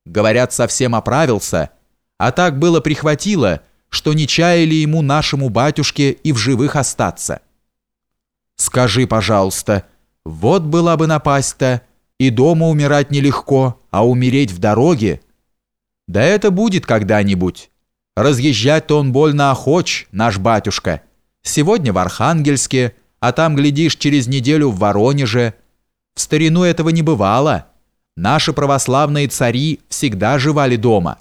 Говорят, совсем оправился, а так было прихватило, что не чаяли ему нашему батюшке и в живых остаться. Скажи, пожалуйста, вот была бы напасть-то, и дома умирать нелегко, а умереть в дороге? Да это будет когда-нибудь. Разъезжать-то он больно охоч, наш батюшка. Сегодня в Архангельске, а там, глядишь, через неделю в Воронеже. В старину этого не бывало. Наши православные цари всегда живали дома.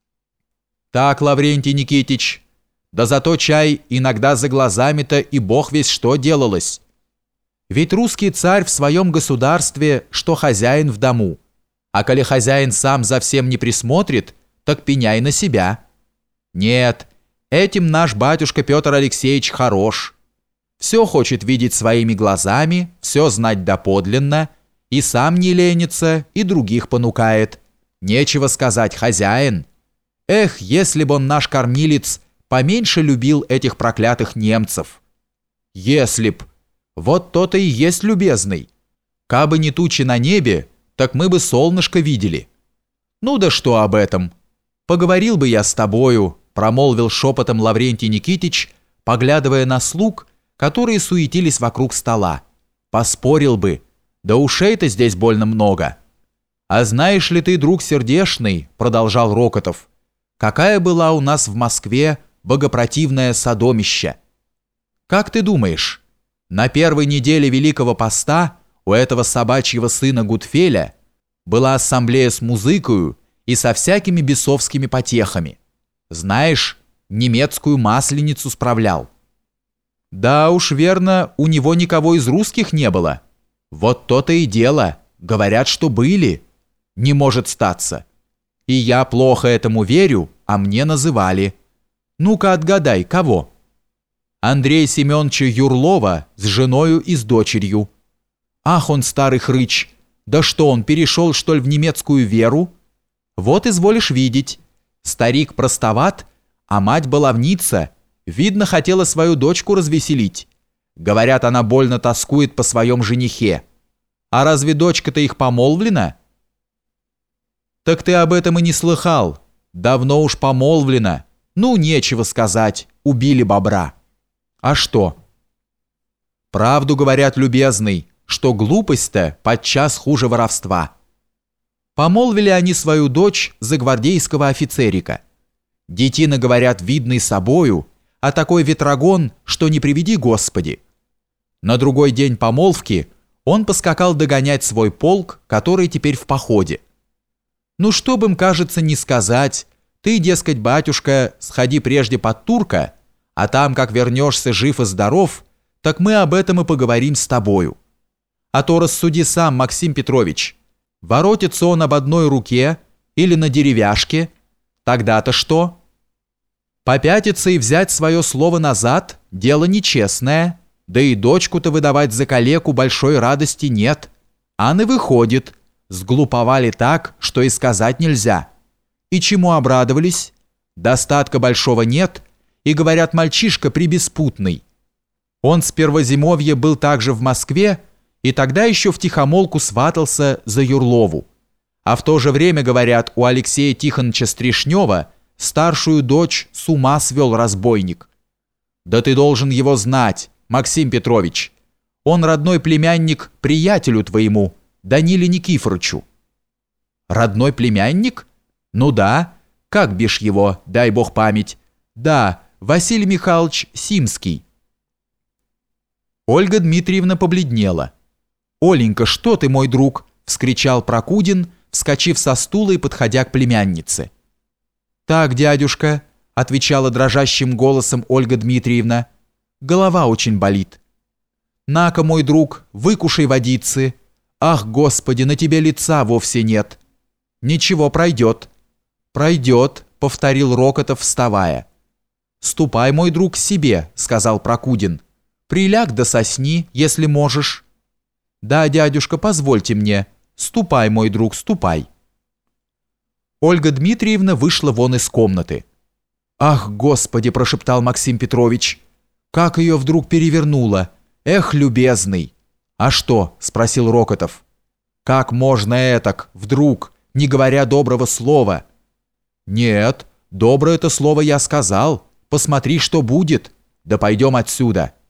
Так, Лаврентий Никитич, да зато чай иногда за глазами-то и бог весь что делалось. Ведь русский царь в своем государстве, что хозяин в дому. А коли хозяин сам за всем не присмотрит, так пеняй на себя. Нет, этим наш батюшка Петр Алексеевич хорош. Все хочет видеть своими глазами, все знать доподлинно, и сам не ленится, и других понукает. Нечего сказать, хозяин. Эх, если бы он, наш кормилец, поменьше любил этих проклятых немцев. Если б. Вот то-то и есть любезный. Кабы не тучи на небе, так мы бы солнышко видели. Ну да что об этом? Поговорил бы я с тобою, промолвил шепотом Лаврентий Никитич, поглядывая на слуг, которые суетились вокруг стола. Поспорил бы, да ушей-то здесь больно много. А знаешь ли ты, друг сердешный, продолжал Рокотов, какая была у нас в Москве богопротивное содомище? Как ты думаешь, на первой неделе Великого Поста у этого собачьего сына Гутфеля была ассамблея с музыкою и со всякими бесовскими потехами. Знаешь, немецкую масленицу справлял. Да уж верно, у него никого из русских не было. Вот то-то и дело, говорят, что были. Не может статься. И я плохо этому верю, а мне называли. Ну-ка отгадай, кого? Андрея Семеновича Юрлова с женою и с дочерью. Ах, он старый хрыч! Да что, он перешел, что ли, в немецкую веру? Вот изволишь видеть. Старик простоват, а мать баловница. Видно, хотела свою дочку развеселить. Говорят, она больно тоскует по своем женихе. А разве дочка-то их помолвлена? Так ты об этом и не слыхал. Давно уж помолвлена. Ну, нечего сказать, убили бобра. А что? Правду говорят, любезный, что глупость-то подчас хуже воровства. Помолвили они свою дочь за гвардейского офицерика. Детина, говорят, видный собою, а такой ветрогон, что не приведи Господи. На другой день помолвки он поскакал догонять свой полк, который теперь в походе. Ну, чтоб им, кажется, не сказать, ты, дескать, батюшка, сходи прежде под турка, а там, как вернешься жив и здоров, так мы об этом и поговорим с тобою. А то рассуди сам, Максим Петрович, воротится он об одной руке или на деревяшке, тогда-то что? Попятиться и взять свое слово назад – дело нечестное, да и дочку-то выдавать за калеку большой радости нет. А не выходит, сглуповали так, что и сказать нельзя. И чему обрадовались? Достатка большого нет, и, говорят, мальчишка прибеспутный. Он с первозимовья был также в Москве, и тогда еще втихомолку сватался за Юрлову. А в то же время, говорят, у Алексея Тихоновича Стришнева старшую дочь с ума свел разбойник. Да ты должен его знать, Максим Петрович. Он родной племянник приятелю твоему, Даниле Никифоровичу. Родной племянник? Ну да. Как бишь его, дай бог память. Да, Василий Михайлович Симский. Ольга Дмитриевна побледнела. «Оленька, что ты, мой друг?» – вскричал Прокудин, вскочив со стула и подходя к племяннице. «Так, дядюшка», – отвечала дрожащим голосом Ольга Дмитриевна, – «голова очень болит». «На-ка, мой друг, выкушай водицы. Ах, Господи, на тебе лица вовсе нет». «Ничего, пройдет». «Пройдет», – повторил Рокотов, вставая. «Ступай, мой друг, к себе», – сказал Прокудин. «Приляг да сосни, если можешь». «Да, дядюшка, позвольте мне. Ступай, мой друг, ступай». Ольга Дмитриевна вышла вон из комнаты. «Ах, Господи!» – прошептал Максим Петрович. «Как ее вдруг перевернуло! Эх, любезный!» «А что?» – спросил Рокотов. «Как можно этак, вдруг? не говоря доброго слова. Нет, доброе это слово я сказал. Посмотри, что будет. Да пойдем отсюда.